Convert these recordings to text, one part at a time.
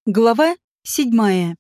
Глава 7.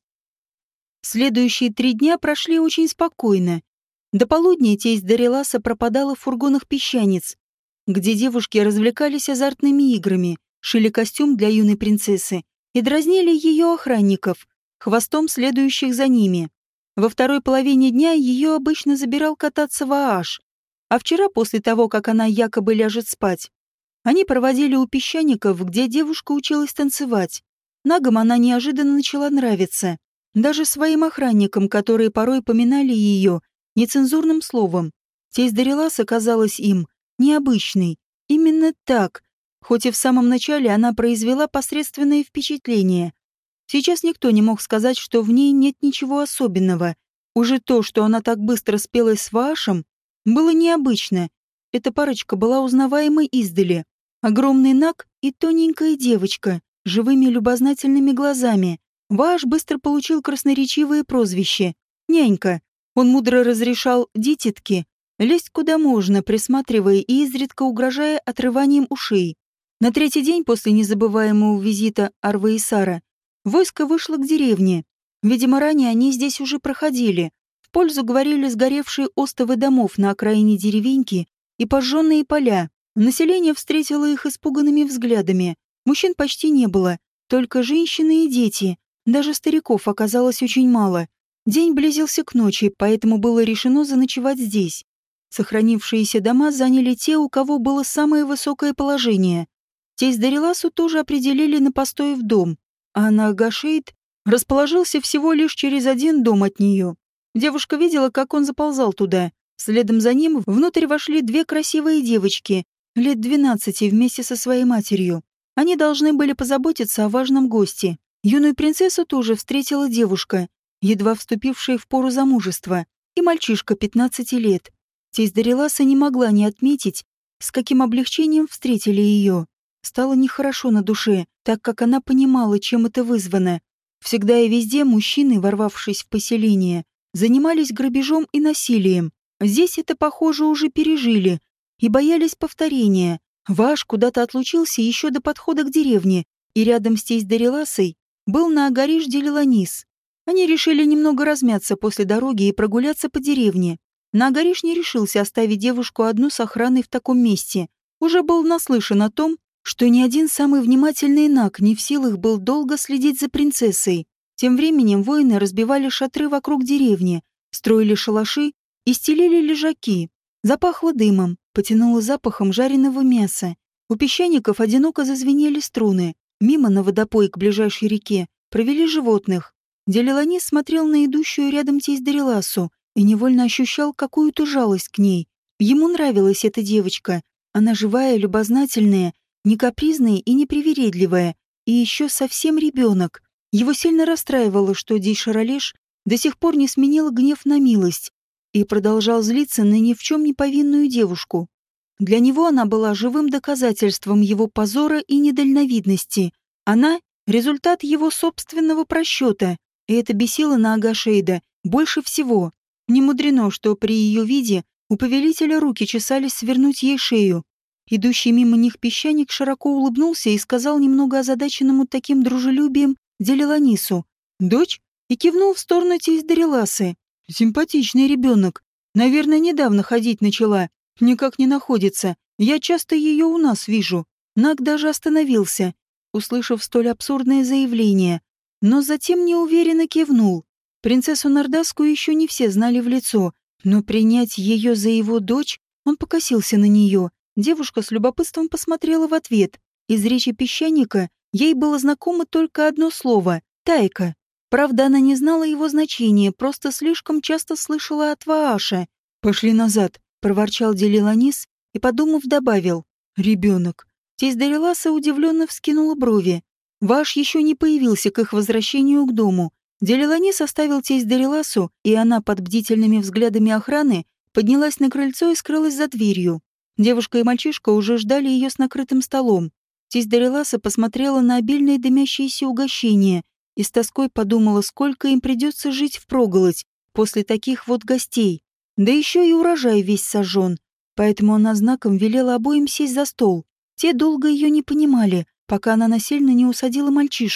Следующие 3 дня прошли очень спокойно. До полудня тесть Дариласа пропадала в фургонах песчаниц, где девушки развлекались азартными играми, шили костюм для юной принцессы и дразнили ее охранников, хвостом следующих за ними. Во второй половине дня ее обычно забирал кататься в Ааш, а вчера, после того, как она якобы ляжет спать, они проводили у песчаников, где девушка училась танцевать. Нагам она неожиданно начала нравиться. Даже своим охранникам, которые порой поминали ее нецензурным словом. Тесть Дариласа казалась им необычной. Именно так, хоть и в самом начале она произвела посредственное впечатление. Сейчас никто не мог сказать, что в ней нет ничего особенного. Уже то, что она так быстро спелась с Ваашем, было необычно. Эта парочка была узнаваемой издали. Огромный Наг и тоненькая девочка живыми любознательными глазами. Вааш быстро получил красноречивое прозвище «Нянька». Он мудро разрешал дитятке лезть куда можно, присматривая и изредка угрожая отрыванием ушей. На третий день после незабываемого визита Арвы и Сара войско вышло к деревне. Видимо, ранее они здесь уже проходили. В пользу говорили сгоревшие остовы домов на окраине деревеньки и пожженные поля. Население встретило их испуганными взглядами. Мужчин почти не было, только женщины и дети. Даже стариков оказалось очень мало. День близился к ночи, поэтому было решено заночевать здесь. Сохранившиеся дома заняли те, у кого было самое высокое положение. Тесть Дариласу тоже определили на постой в дом, а на Агашейд расположился всего лишь через один дом от нее. Девушка видела, как он заползал туда. Следом за ним внутрь вошли 2 красивые девочки, лет 12 вместе со своей матерью. Они должны были позаботиться о важном госте. Юную принцессу тоже встретила девушка, едва вступившая в пору замужества, и мальчишка 15 лет. Тесть Дариласа не могла не отметить, с каким облегчением встретили ее. Стало нехорошо на душе, так как она понимала, чем это вызвано. Всегда и везде мужчины, ворвавшись в поселение, занимались грабежом и насилием. Здесь это, похоже, уже пережили и боялись повторения. Вааш куда-то отлучился еще до подхода к деревне, и рядом с тесть Дариласой был на Агариш Делиланис. Они решили немного размяться после дороги и прогуляться по деревне. Агариш не решился оставить девушку одну с охраной в таком месте. Уже был наслышан о том, что ни один самый внимательный Наг не в силах был долго следить за принцессой. Тем временем воины разбивали шатры вокруг деревни, строили шалаши и стелили лежаки. Запахло дымом, потянуло запахом жареного мяса. У песчаников одиноко зазвенели струны. Мимо на водопой к ближайшей реке провели животных. Делиланис смотрел на идущую рядом тесть Дариласу и невольно ощущал какую-то жалость к ней. Ему нравилась эта девочка. Она живая, любознательная, не капризная и не привередливая, и еще совсем ребенок. Его сильно расстраивало, что Дейшаралеш до сих пор не сменила гнев на милость и продолжал злиться на ни в чем не повинную девушку. Для него она была живым доказательством его позора и недальновидности. Она — результат его собственного просчета, и это бесило на Агашейда больше всего. Не мудрено, что при ее виде у повелителя руки чесались свернуть ей шею. Идущий мимо них песчаник широко улыбнулся и сказал немного озадаченному таким дружелюбием Делиланису «Дочь?» и кивнул в сторону тесть Дариласы. «Симпатичный ребенок. Наверное, недавно ходить начала. Никак не находится. Я часто ее у нас вижу». Наг даже остановился, услышав столь абсурдное заявление, но затем неуверенно кивнул. Принцессу Нардасскую еще не все знали в лицо, но принять ее за его дочь, он покосился на нее. Девушка с любопытством посмотрела в ответ. Из речи песчаника ей было знакомо только одно слово — «тайка». Правда, она не знала его значения, просто слишком часто слышала от Вааша. «Пошли назад», — проворчал Делиланис и, подумав, добавил «ребенок». Тесть Дариласа удивленно вскинула брови. Вааш еще не появился к их возвращению к дому. Делиланис оставил тесть Дариласу, и она под бдительными взглядами охраны поднялась на крыльцо и скрылась за дверью. Девушка и мальчишка уже ждали ее с накрытым столом. Тесть Дариласа посмотрела на обильные дымящиеся угощения и с тоской подумала, сколько им придется жить впроголодь после таких вот гостей. Да еще и урожай весь сожжен. Поэтому она знаком велела обоим сесть за стол. Те долго ее не понимали, пока она насильно не усадила мальчишку.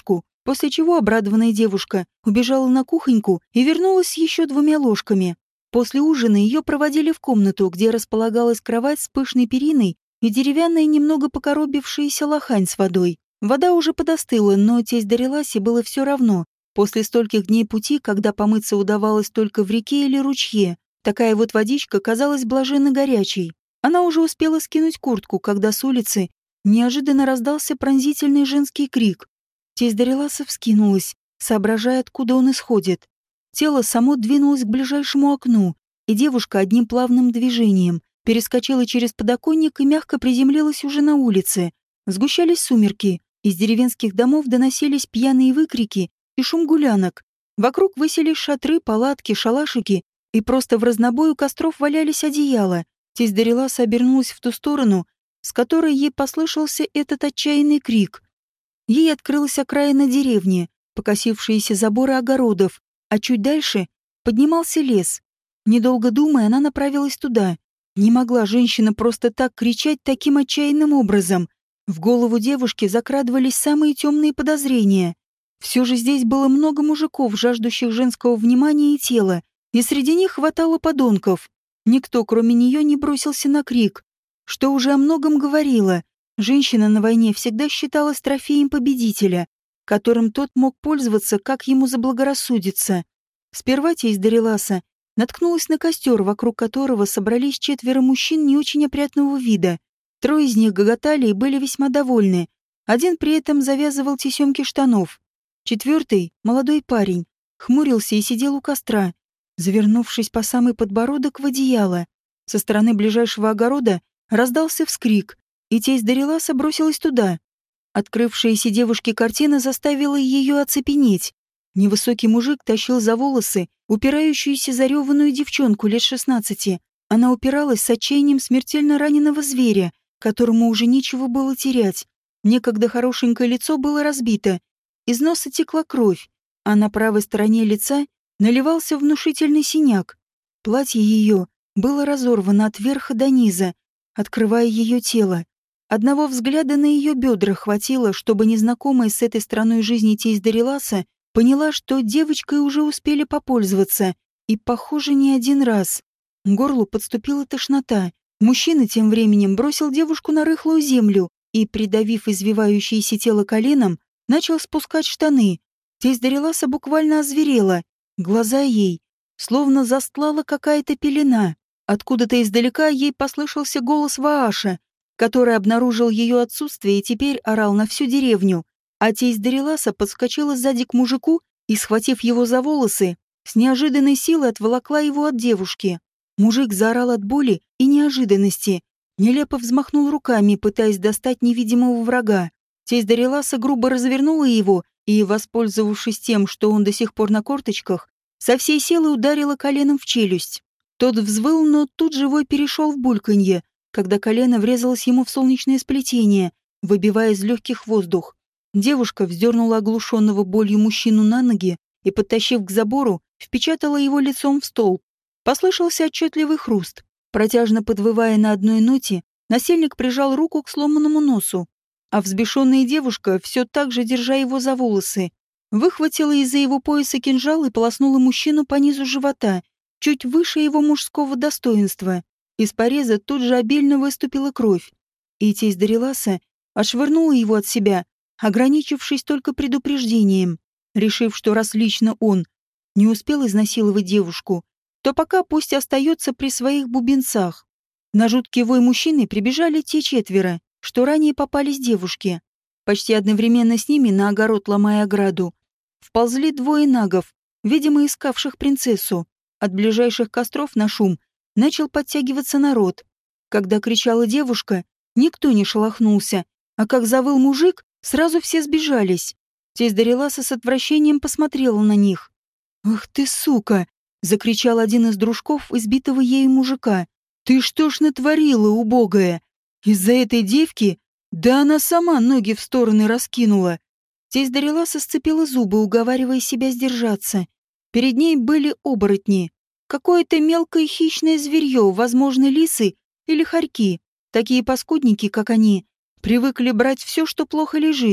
после чего обрадованная девушка убежала на кухоньку и вернулась с еще 2 ложками. После ужина ее проводили в комнату, где располагалась кровать с пышной периной и деревянная немного покоробившаяся лохань с водой. Вода уже подостыла, но тесть Дариласе было все равно. После стольких дней пути, когда помыться удавалось только в реке или ручье, такая вот водичка казалась блаженно горячей. Она уже успела скинуть куртку, когда с улицы неожиданно раздался пронзительный женский крик. Тесть Дариласа вскинулась, соображая, откуда он исходит. Тело само двинулось к ближайшему окну, и девушка одним плавным движением перескочила через подоконник и мягко приземлилась уже на улице. Сгущались сумерки, из деревенских домов доносились пьяные выкрики и шум гулянок. Вокруг высились шатры, палатки, шалашики, и просто в разнобой у костров валялись одеяла. Тесть Дариласа обернулась в ту сторону, с которой ей послышался этот отчаянный крик. Ей открылась окраина деревни, покосившиеся заборы огородов, а чуть дальше поднимался лес. Недолго думая, она направилась туда. Не могла женщина просто так кричать таким отчаянным образом. В голову девушки закрадывались самые темные подозрения. Все же здесь было много мужиков, жаждущих женского внимания и тела, и среди них хватало подонков. Никто, кроме нее, не бросился на крик, что уже о многом говорило. Женщина на войне всегда считалась трофеем победителя, которым тот мог пользоваться, как ему заблагорассудится. Сперва тесть Дариласа наткнулась на костер, вокруг которого собрались 4 мужчин не очень опрятного вида. 3 из них гоготали и были весьма довольны. Один при этом завязывал тесемки штанов. 4-й, молодой парень, хмурился и сидел у костра, завернувшись по самый подбородок в одеяло. Со стороны ближайшего огорода раздался вскрик, и тесть Дариласа бросилась туда. Открывшаяся девушке картина заставила ее оцепенеть. Невысокий мужик тащил за волосы упирающуюся зареванную девчонку лет 16. Она упиралась с отчаянием смертельно раненого зверя, которому уже нечего было терять. Некогда хорошенькое лицо было разбито, из носа текла кровь, а на правой стороне лица наливался внушительный синяк. Платье ее было разорвано от верха до низа, открывая ее тело. Одного взгляда на ее бедра хватило, чтобы незнакомая с этой стороной жизни тесть Дариласа поняла, что девочкой уже успели попользоваться, и, похоже, не один раз. К горлу подступила тошнота. Мужчина тем временем бросил девушку на рыхлую землю и, придавив извивающееся тело коленом, начал спускать штаны. Тесть Дариласа буквально озверела. Глаза ей словно застлала какая-то пелена. Откуда-то издалека ей послышался голос Вааша, который обнаружил ее отсутствие и теперь орал на всю деревню. А тесть Дариласа подскочила сзади к мужику и, схватив его за волосы, с неожиданной силой отволокла его от девушки. Мужик заорал от боли и неожиданности, нелепо взмахнул руками, пытаясь достать невидимого врага. Тесть Дариласа грубо развернула его и, воспользовавшись тем, что он до сих пор на корточках, со всей силы ударила коленом в челюсть. Тот взвыл, но тут живой перешел в бульканье, когда колено врезалось ему в солнечное сплетение, выбивая из легких воздух. Девушка вздернула оглушенного болью мужчину на ноги и, подтащив к забору, впечатала его лицом в стол. Послышался отчетливый хруст. Протяжно подвывая на одной ноте, насильник прижал руку к сломанному носу, а взбешенная девушка, все так же держа его за волосы, выхватила из-за его пояса кинжал и полоснула мужчину по низу живота, чуть выше его мужского достоинства. Из пореза тут же обильно выступила кровь, и тесть Дариласа отшвырнула его от себя, ограничившись только предупреждением, решив, что раз лично он не успел изнасиловать девушку, то пока пусть остается при своих бубенцах. На жуткий вой мужчины прибежали те 4, что ранее попались девушке. Почти одновременно с ними, на огород ломая ограду, вползли 2 нагов, видимо, искавших принцессу. От ближайших костров на шум начал подтягиваться народ. Когда кричала девушка, никто не шелохнулся, а как завыл мужик, сразу все сбежались. Тесть Дариласа с отвращением посмотрела на них. «Ах ты, сука!» — закричал один из дружков избитого ею мужика. «Ты что ж натворила, убогая? Из-за этой девки? Да она сама ноги в стороны раскинула!» Тесть Дариласа сцепила зубы, уговаривая себя сдержаться. Перед ней были оборотни. Какое-то мелкое хищное зверье, возможно, лисы или хорьки. Такие паскудники, как они, привыкли брать все, что плохо лежит,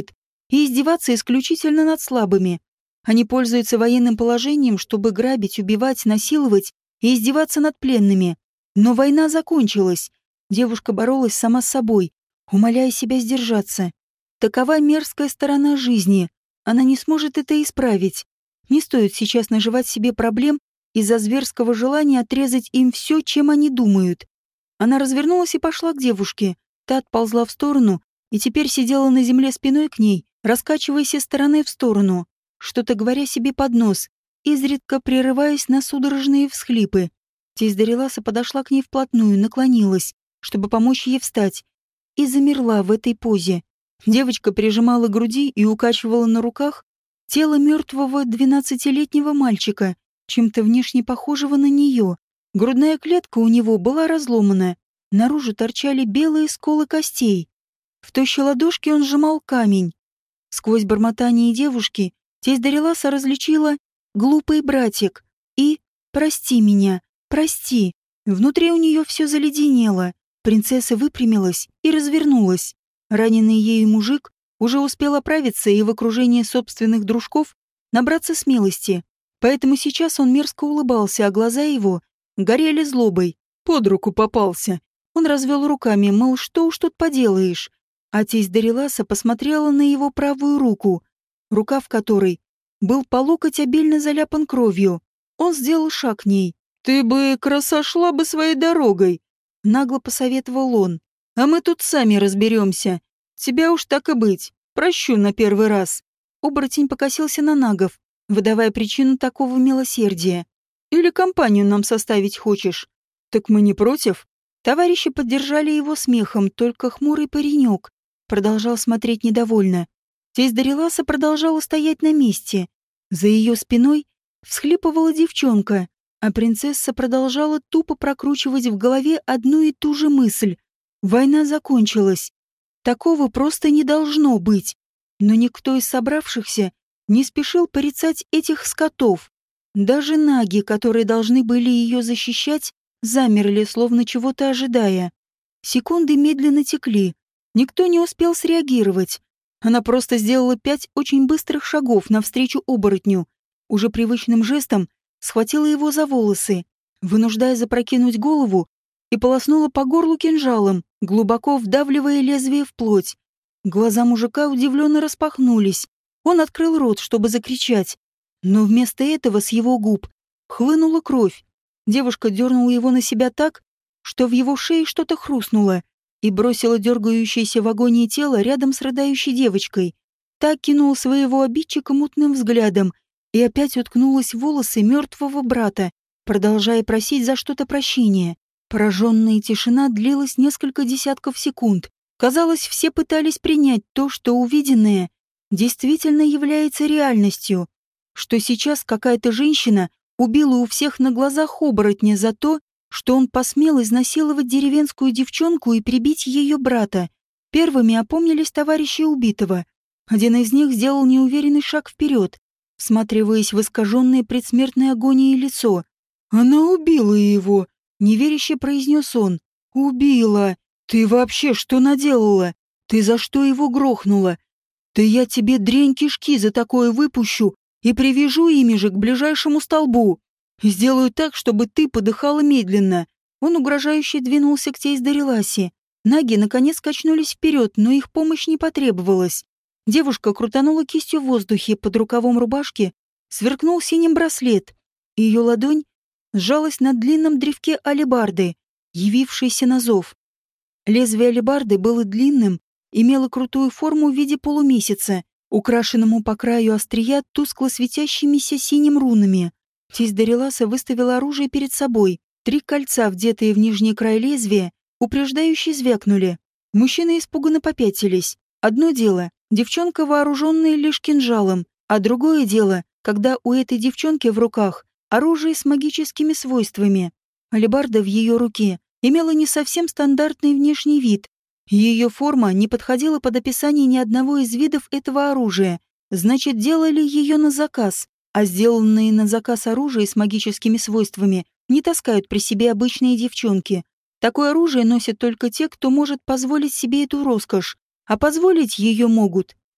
и издеваться исключительно над слабыми. Они пользуются военным положением, чтобы грабить, убивать, насиловать и издеваться над пленными. Но война закончилась. Девушка боролась сама с собой, умоляя себя сдержаться. Такова мерзкая сторона жизни. Она не сможет это исправить. Не стоит сейчас наживать себе проблем из-за зверского желания отрезать им все, чем они думают. Она развернулась и пошла к девушке. Та отползла в сторону и теперь сидела на земле спиной к ней, раскачиваясь из стороны в сторону, что-то говоря себе под нос, изредка прерываясь на судорожные всхлипы. Тесть Дариласа подошла к ней вплотную, наклонилась, чтобы помочь ей встать, и замерла в этой позе. Девочка прижимала к груди и укачивала на руках тело мертвого 12-летнего мальчика, чем-то внешне похожего на нее. Грудная клетка у него была разломана, наружу торчали белые сколы костей. В тощей ладошке он сжимал камень. Сквозь бормотание девушки тесть Дариласа различила «глупый братик» и «прости меня, прости». Внутри у нее все заледенело. Принцесса выпрямилась и развернулась. Раненый ею мужик уже успел оправиться и в окружении собственных дружков набраться смелости. Поэтому сейчас он мерзко улыбался, а глаза его горели злобой. Под руку попался. Он развел руками, мол, что уж тут поделаешь. А тесть Дариласа посмотрела на его правую руку, рукав которой был по локоть обильно заляпан кровью. Он сделал шаг к ней. «Ты бы, краса, шла бы своей дорогой», — нагло посоветовал он. «А мы тут сами разберемся. Тебя уж так и быть. Прощу на первый раз». Оборотень покосился на нагов, выдавая причину такого милосердия. «Или компанию нам составить хочешь? Так мы не против?» Товарищи поддержали его смехом, только хмурый паренек продолжал смотреть недовольно. Тесть Дариласа продолжала стоять на месте. За ее спиной всхлипывала девчонка, а принцесса продолжала тупо прокручивать в голове одну и ту же мысль. Война закончилась. Такого просто не должно быть. Но никто из собравшихся не спешил порицать этих скотов. Даже наги, которые должны были ее защищать, замерли, словно чего-то ожидая. Секунды медленно текли. Никто не успел среагировать. Она просто сделала 5 очень быстрых шагов навстречу оборотню. Уже привычным жестом схватила его за волосы, вынуждая запрокинуть голову, и полоснула по горлу кинжалом, глубоко вдавливая лезвие в плоть. Глаза мужика удивленно распахнулись. Он открыл рот, чтобы закричать. Но вместо этого с его губ хлынула кровь. Девушка дернула его на себя так, что в его шее что-то хрустнуло, и бросила дергающееся в агонии тело рядом с рыдающей девочкой. Та кинула своего обидчика мутным взглядом и опять уткнулась в волосы мертвого брата, продолжая просить за что-то прощения. Пораженная тишина длилась несколько десятков секунд. Казалось, все пытались принять то, что увиденное действительно является реальностью, что сейчас какая-то женщина убила у всех на глазах оборотня за то, что он посмел изнасиловать деревенскую девчонку и прибить ее брата. Первыми опомнились товарищи убитого. Один из них сделал неуверенный шаг вперед, всматриваясь в искаженное предсмертной агонией лицо. «Она убила его!» — неверяще произнес он. «Убила! Ты вообще что наделала? Ты за что его грохнула? Да я тебе дрянь кишки за такое выпущу и привяжу ими же к ближайшему столбу. Сделаю так, чтобы ты подыхала медленно». Он угрожающе двинулся к тесть Дариласе. Наги наконец качнулись вперед, но их помощь не потребовалась. Девушка крутанула кистью в воздухе, под рукавом рубашки сверкнул синим браслет. Ее ладонь сжалась на длинном древке алебарды, явившейся на зов. Лезвие алебарды было длинным, имело крутую форму в виде полумесяца, украшенному по краю острия тускло светящимися синим рунами. Тесть Дариласа выставила оружие перед собой. 3 кольца, вдетые в нижний край лезвия, упреждающе звякнули. Мужчины испуганно попятились. Одно дело — девчонка, вооруженная лишь кинжалом, а другое дело, когда у этой девчонки в руках оружие с магическими свойствами. Алебарда в ее руке имела не совсем стандартный внешний вид. Ее форма не подходила под описание ни одного из видов этого оружия. Значит, делали ее на заказ. А сделанные на заказ оружие с магическими свойствами не таскают при себе обычные девчонки. Такое оружие носят только те, кто может позволить себе эту роскошь. А позволить ее могут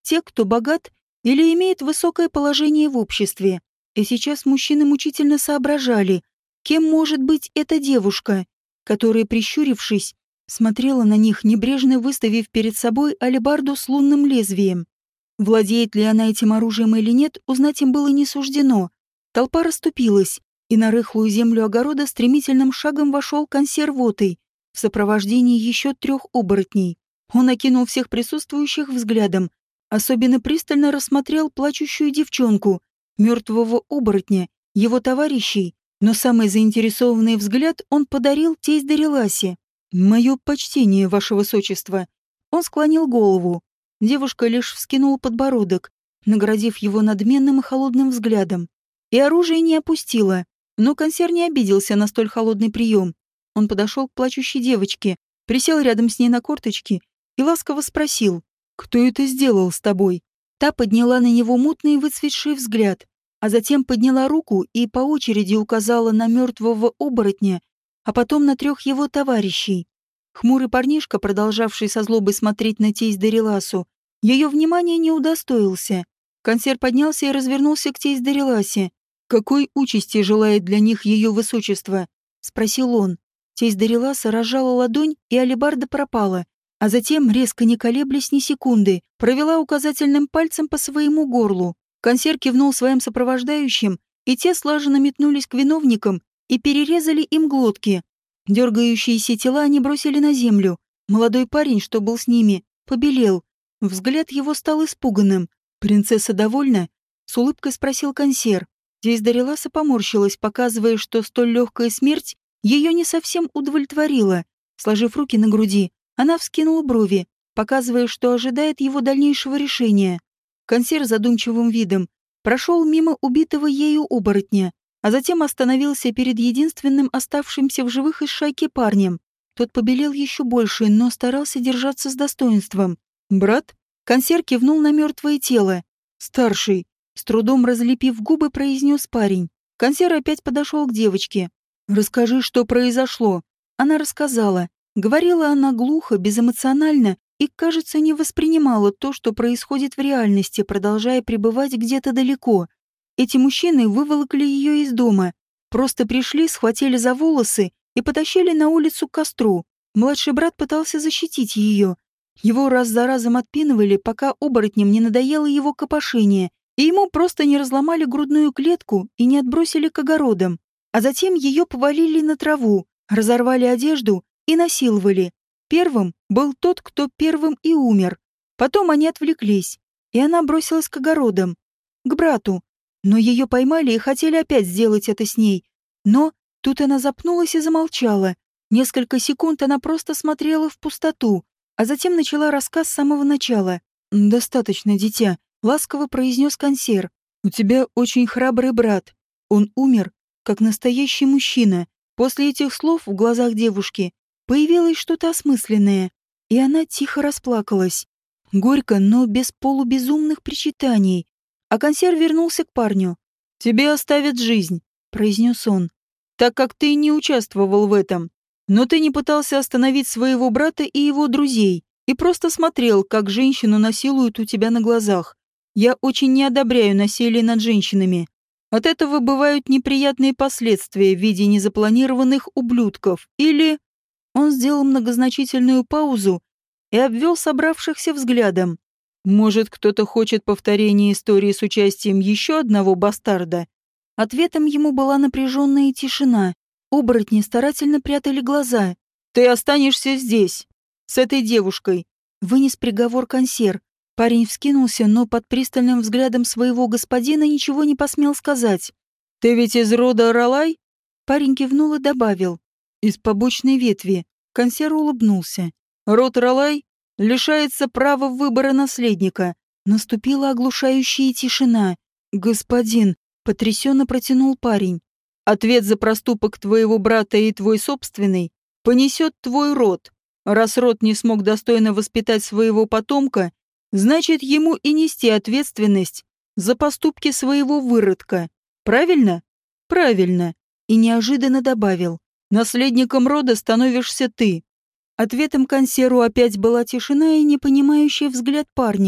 те, кто богат или имеет высокое положение в обществе. И сейчас мужчины мучительно соображали, кем может быть эта девушка, которая, прищурившись, смотрела на них, небрежно выставив перед собой алебарду с лунным лезвием. Владеет ли она этим оружием или нет, узнать им было не суждено. Толпа расступилась, и на рыхлую землю огорода стремительным шагом вошел консервотый в сопровождении еще 3 оборотней. Он окинул всех присутствующих взглядом, особенно пристально рассмотрел плачущую девчонку, мертвого оборотня, его товарищей, но самый заинтересованный взгляд он подарил тесть Дариласе. «Мое почтение, ваше высочество». Он склонил голову. Девушка лишь вскинула подбородок, наградив его надменным и холодным взглядом. И оружие не опустила. Но консьер не обиделся на столь холодный прием. Он подошел к плачущей девочке, присел рядом с ней на корточки и ласково спросил: «Кто это сделал с тобой?» Та подняла на него мутный выцветший взгляд, а затем подняла руку и по очереди указала на мертвого оборотня, а потом на 3 его товарищей. Хмурый парнишка, продолжавший со злобой смотреть на тесть Дариласу, ее внимания не удостоился. Консьер поднялся и развернулся к тесть Дариласе. «Какой участи желает для них ее высочество?» — спросил он. Тесть Дариласа разжала ладонь, и алебарда пропала, а затем, резко не колеблясь ни секунды, провела указательным пальцем по своему горлу. Консьер кивнул своим сопровождающим, и те слаженно метнулись к виновникам и перерезали им глотки. Дергающиеся тела они бросили на землю. Молодой парень, что был с ними, побелел. Взгляд его стал испуганным. «Принцесса довольна?» — с улыбкой спросил консьер. Здесь Дариласа поморщилась, показывая, что столь легкая смерть ее не совсем удовлетворила. Сложив руки на груди, она вскинула брови, показывая, что ожидает его дальнейшего решения. Консьер задумчивым видом прошел мимо убитого ею оборотня, а затем остановился перед единственным оставшимся в живых из шайки парнем. Тот побелел еще больше, но старался держаться с достоинством. «Брат?» Консьер кивнул на мертвое тело. «Старший», с трудом разлепив губы, произнес парень. Консьер опять подошел к девочке. «Расскажи, что произошло». Она рассказала. Говорила она глухо, безэмоционально и, кажется, не воспринимала то, что происходит в реальности, продолжая пребывать где-то далеко. Эти мужчины выволокли ее из дома. Просто пришли, схватили за волосы и потащили на улицу к костру. Младший брат пытался защитить ее. Его раз за разом отпинывали, пока оборотням не надоело его копошение, и ему просто не разломали грудную клетку и не отбросили к огородам. А затем ее повалили на траву, разорвали одежду и насиловали. Первым был тот, кто первым и умер. Потом они отвлеклись, и она бросилась к огородам, к брату. Но ее поймали и хотели опять сделать это с ней. Но тут она запнулась и замолчала. Несколько секунд она просто смотрела в пустоту, а затем начала рассказ с самого начала. «Достаточно, дитя», — ласково произнес консьер. «У тебя очень храбрый брат. Он умер, как настоящий мужчина». После этих слов в глазах девушки появилось что-то осмысленное, и она тихо расплакалась. Горько, но без полубезумных причитаний. А консьер вернулся к парню. «Тебе оставят жизнь», — произнес он, «так как ты не участвовал в этом. Но ты не пытался остановить своего брата и его друзей, и просто смотрел, как женщину насилуют у тебя на глазах. Я очень не одобряю насилие над женщинами. От этого бывают неприятные последствия в виде незапланированных ублюдков или...» Он сделал многозначительную паузу и обвел собравшихся взглядом. «Может, кто-то хочет повторения истории с участием еще одного бастарда?» Ответом ему была напряженная тишина. Оборотни старательно прятали глаза. «Ты останешься здесь, с этой девушкой», — вынес приговор консьер. Парень вскинулся, но под пристальным взглядом своего господина ничего не посмел сказать. «Ты ведь из рода Ралай?» Парень кивнул и добавил. «Из побочной ветви». Консьер улыбнулся. «Род Ралай лишается права выбора наследника». Наступила оглушающая тишина. «Господин», — потрясенно протянул парень, «ответ за проступок твоего брата и твой собственный понесет твой род. Раз род не смог достойно воспитать своего потомка, значит, ему и нести ответственность за поступки своего выродка. Правильно?» «Правильно». И неожиданно добавил. «Наследником рода становишься ты». Ответом консьеру опять была тишина и непонимающий взгляд парня.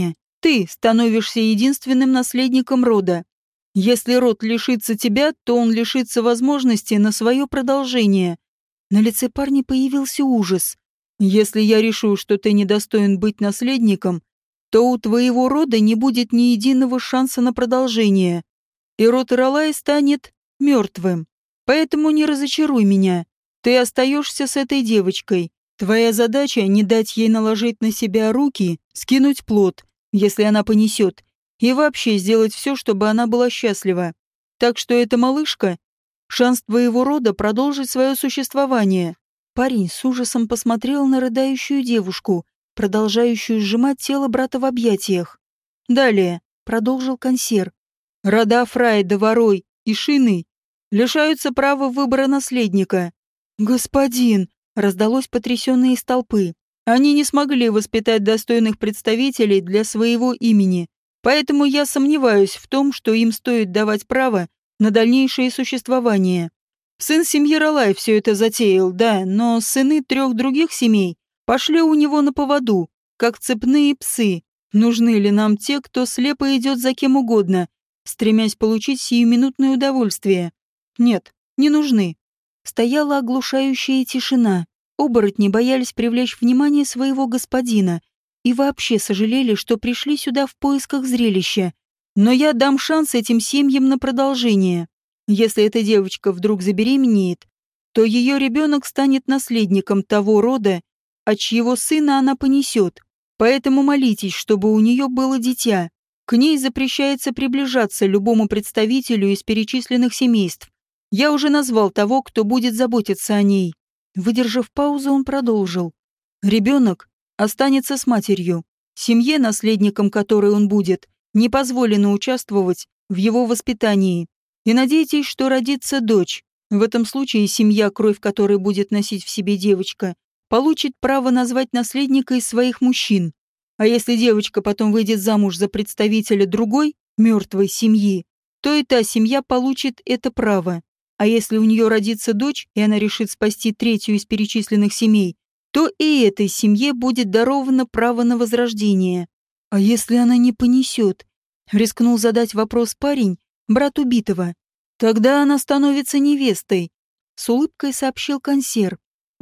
ты становишься единственным наследником рода. Если род лишится тебя, то он лишится возможности на свое продолжение. На лице парня появился ужас. Если я решу, что ты недостоин быть наследником, то у твоего рода не будет ни единого шанса на продолжение, и род Иралай станет мертвым. Поэтому не разочаруй меня. Ты остаешься с этой девочкой. Твоя задача — не дать ей наложить на себя руки, скинуть плод, если она понесет, и вообще сделать все, чтобы она была счастлива. Так что эта малышка — шанс твоего рода продолжить свое существование. Парень с ужасом посмотрел на рыдающую девушку, продолжающую сжимать тело брата в объятиях. Далее, продолжил консьерж, рода Фрайда, Ворой и Шины лишаются права выбора наследника. «Господин!» — раздалось потрясенное из толпы. «Они не смогли воспитать достойных представителей для своего имени, поэтому я сомневаюсь в том, что им стоит давать право на дальнейшее существование. Сын семьи Ралай все это затеял, да, но сыны 3 других семей пошли у него на поводу, как цепные псы. Нужны ли нам те, кто слепо идет за кем угодно, стремясь получить сиюминутное удовольствие? Нет, не нужны». Стояла оглушающая тишина. Оборотни боялись привлечь внимание своего господина и вообще сожалели, что пришли сюда в поисках зрелища. Но я дам шанс этим семьям на продолжение. Если эта девочка вдруг забеременеет, то ее ребенок станет наследником того рода, от чьего сына она понесет. Поэтому молитесь, чтобы у нее было дитя. К ней запрещается приближаться любому представителю из перечисленных семейств. Я уже назвал того, кто будет заботиться о ней. Выдержав паузу, он продолжил. Ребенок останется с матерью. Семье, наследником которой он будет, не позволено участвовать в его воспитании. И надейтесь, что родится дочь. В этом случае семья, кровь которой будет носить в себе девочка, получит право назвать наследника из своих мужчин. А если девочка потом выйдет замуж за представителя другой, мертвой семьи, то и та семья получит это право. А если у нее родится дочь, и она решит спасти 3-ю из перечисленных семей, то и этой семье будет даровано право на возрождение. А если она не понесет? Рискнул задать вопрос парень, брат убитого. Тогда она становится невестой, с улыбкой сообщил консьерж.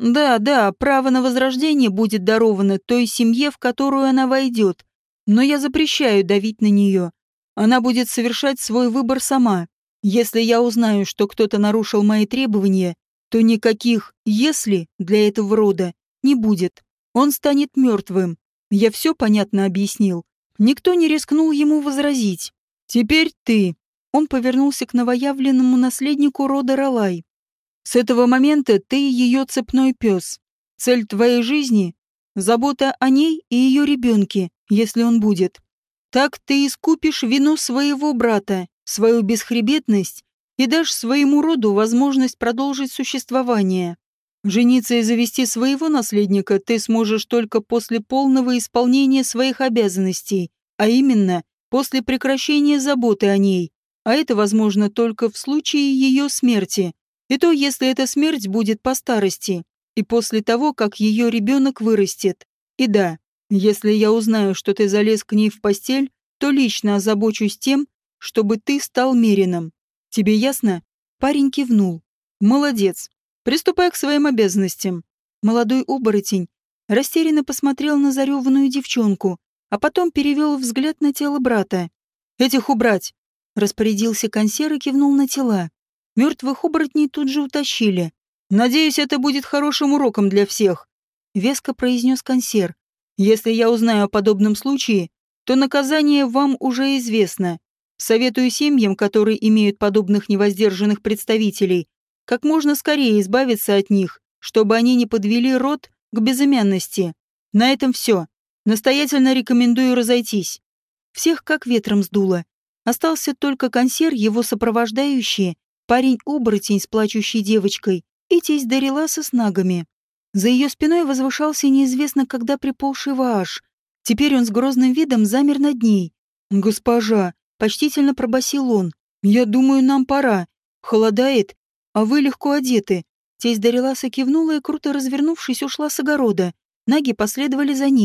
Да, право на возрождение будет даровано той семье, в которую она войдет, но я запрещаю давить на нее. Она будет совершать свой выбор сама. Если я узнаю, что кто-то нарушил мои требования, то никаких «если» для этого рода не будет. Он станет мертвым. Я все понятно объяснил. Никто не рискнул ему возразить. Теперь ты. Он повернулся к новоявленному наследнику рода Ралай. С этого момента ты ее цепной пес. Цель твоей жизни — забота о ней и ее ребенке, если он будет. Так ты искупишь вину своего брата, свою бесхребетность и дашь своему роду возможность продолжить существование. Жениться и завести своего наследника ты сможешь только после полного исполнения своих обязанностей, а именно после прекращения заботы о ней, а это возможно только в случае ее смерти, и то, если эта смерть будет по старости, и после того, как ее ребенок вырастет. И да, если я узнаю, что ты залез к ней в постель, то лично озабочусь тем, чтобы ты стал Мерином. Тебе ясно?» Парень кивнул. «Молодец. Приступай к своим обязанностям». Молодой оборотень растерянно посмотрел на зареванную девчонку, а потом перевел взгляд на тело брата. «Этих убрать!» — распорядился консьерж и кивнул на тела. Мертвых оборотней тут же утащили. «Надеюсь, это будет хорошим уроком для всех», — веско произнес консьерж. «Если я узнаю о подобном случае, то наказание вам уже известно. Советую семьям, которые имеют подобных невоздержанных представителей, как можно скорее избавиться от них, чтобы они не подвели род к безымянности. На этом все. Настоятельно рекомендую разойтись». Всех как ветром сдуло. Остался только консьерж, его сопровождающие, парень-оборотень с плачущей девочкой и тесть Дариласа с нагами. За ее спиной возвышался неизвестно когда приползший Вааш. Теперь он с грозным видом замер над ней. «Госпожа», — почтительно пробасил он, — «я думаю, нам пора. Холодает, а вы легко одеты». Тесть Дариласа кивнула и, круто развернувшись, ушла с огорода. Наги последовали за ней.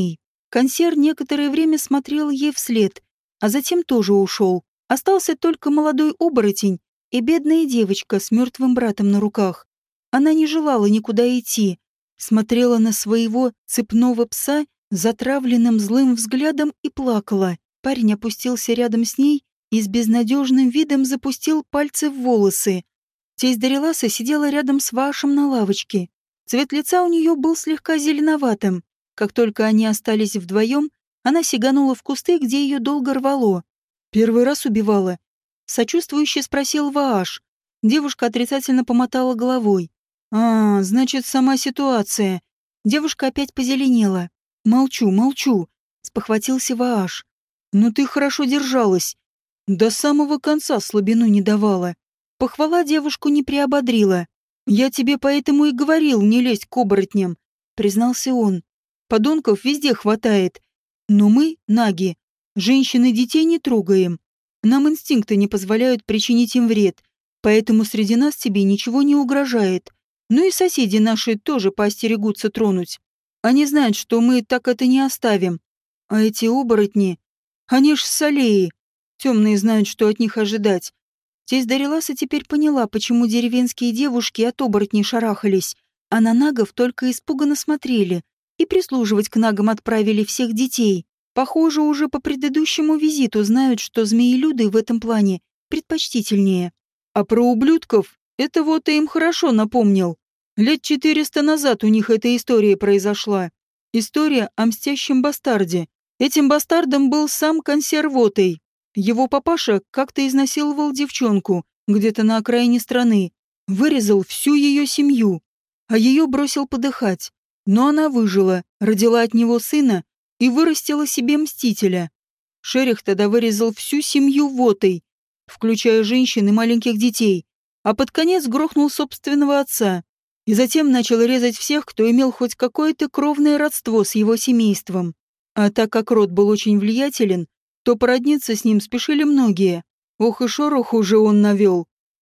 Консьер некоторое время смотрел ей вслед, а затем тоже ушел. Остался только молодой оборотень и бедная девочка с мертвым братом на руках. Она не желала никуда идти, смотрела на своего цепного пса затравленным злым взглядом и плакала. Парень опустился рядом с ней и с безнадежным видом запустил пальцы в волосы. Тесть Дариласа сидела рядом с Вашем на лавочке. Цвет лица у нее был слегка зеленоватым. Как только они остались вдвоем, она сиганула в кусты, где ее долго рвало. «Первый раз убивала?» — сочувствующе спросил Вааш. Девушка отрицательно помотала головой. «А, значит, сама ситуация». Девушка опять позеленела. «Молчу, молчу», — спохватился Вааш. «Но ты хорошо держалась. До самого конца слабину не давала». Похвала девушку не приободрила. «Я тебе поэтому и говорил не лезть к оборотням», — признался он. «Подонков везде хватает. Но мы, наги, женщин и детей не трогаем. Нам инстинкты не позволяют причинить им вред, поэтому среди нас тебе ничего не угрожает. Ну и соседи наши тоже поостерегутся тронуть. Они знают, что мы так это не оставим. А эти оборотни, они ж солеи. Темные знают, что от них ожидать». Тесть Дариласа теперь поняла, почему деревенские девушки от оборотней шарахались, а на нагов только испуганно смотрели и прислуживать к нагам отправили всех детей. Похоже, уже по предыдущему визиту знают, что змеелюды в этом плане предпочтительнее. А про ублюдков это вот ты им хорошо напомнил. Лет 400 назад у них эта история произошла. История о мстящем бастарде. Этим бастардом был сам консервотый. Его папаша как-то изнасиловал девчонку где-то на окраине страны, вырезал всю ее семью, а ее бросил подыхать. Но она выжила, родила от него сына и вырастила себе мстителя. Шерих тогда вырезал всю семью Вотой, включая женщин и маленьких детей, а под конец грохнул собственного отца. И затем начал резать всех, кто имел хоть какое-то кровное родство с его семейством. А так как род был очень влиятелен, то породниться с ним спешили многие. Ох и шороху же он навел.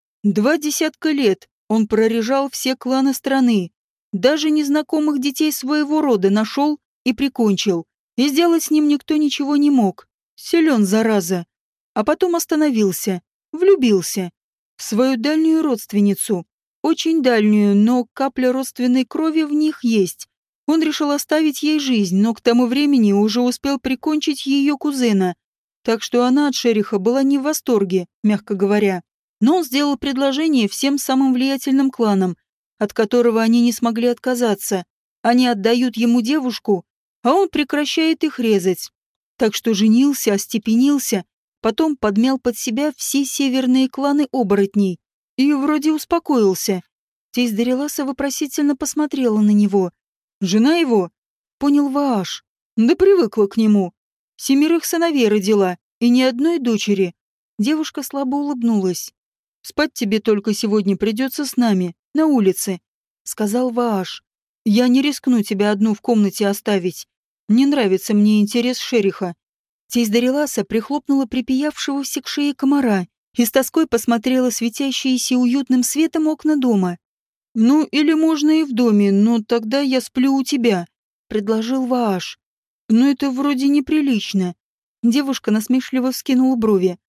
20 лет он прорежал все кланы страны. Даже незнакомых детей своего рода нашел и прикончил. И сделать с ним никто ничего не мог. Силен, зараза. А потом остановился. Влюбился. В свою дальнюю родственницу. Очень дальнюю, но капля родственной крови в них есть. Он решил оставить ей жизнь, но к тому времени уже успел прикончить ее кузена. Так что она от Шериха была не в восторге, мягко говоря. Но он сделал предложение всем самым влиятельным кланам, от которого они не смогли отказаться. Они отдают ему девушку, а он прекращает их резать. Так что женился, остепенился, потом подмял под себя все северные кланы оборотней. И вроде успокоился. Тесть Дариласа вопросительно посмотрела на него. «Жена его?» — понял Вааш. «Да привыкла к нему. 7 сыновей родила, и ни одной дочери». Девушка слабо улыбнулась. «Спать тебе только сегодня придется с нами, на улице», — сказал Вааш. «Я не рискну тебя одну в комнате оставить. Не нравится мне интерес Шериха». Тесть Дариласа прихлопнула припиявшегося к шее комара и с тоской посмотрела светящиеся уютным светом окна дома. «Ну, или можно и в доме, но тогда я сплю у тебя», — предложил Вааш. «Но это вроде неприлично». Девушка насмешливо вскинула брови.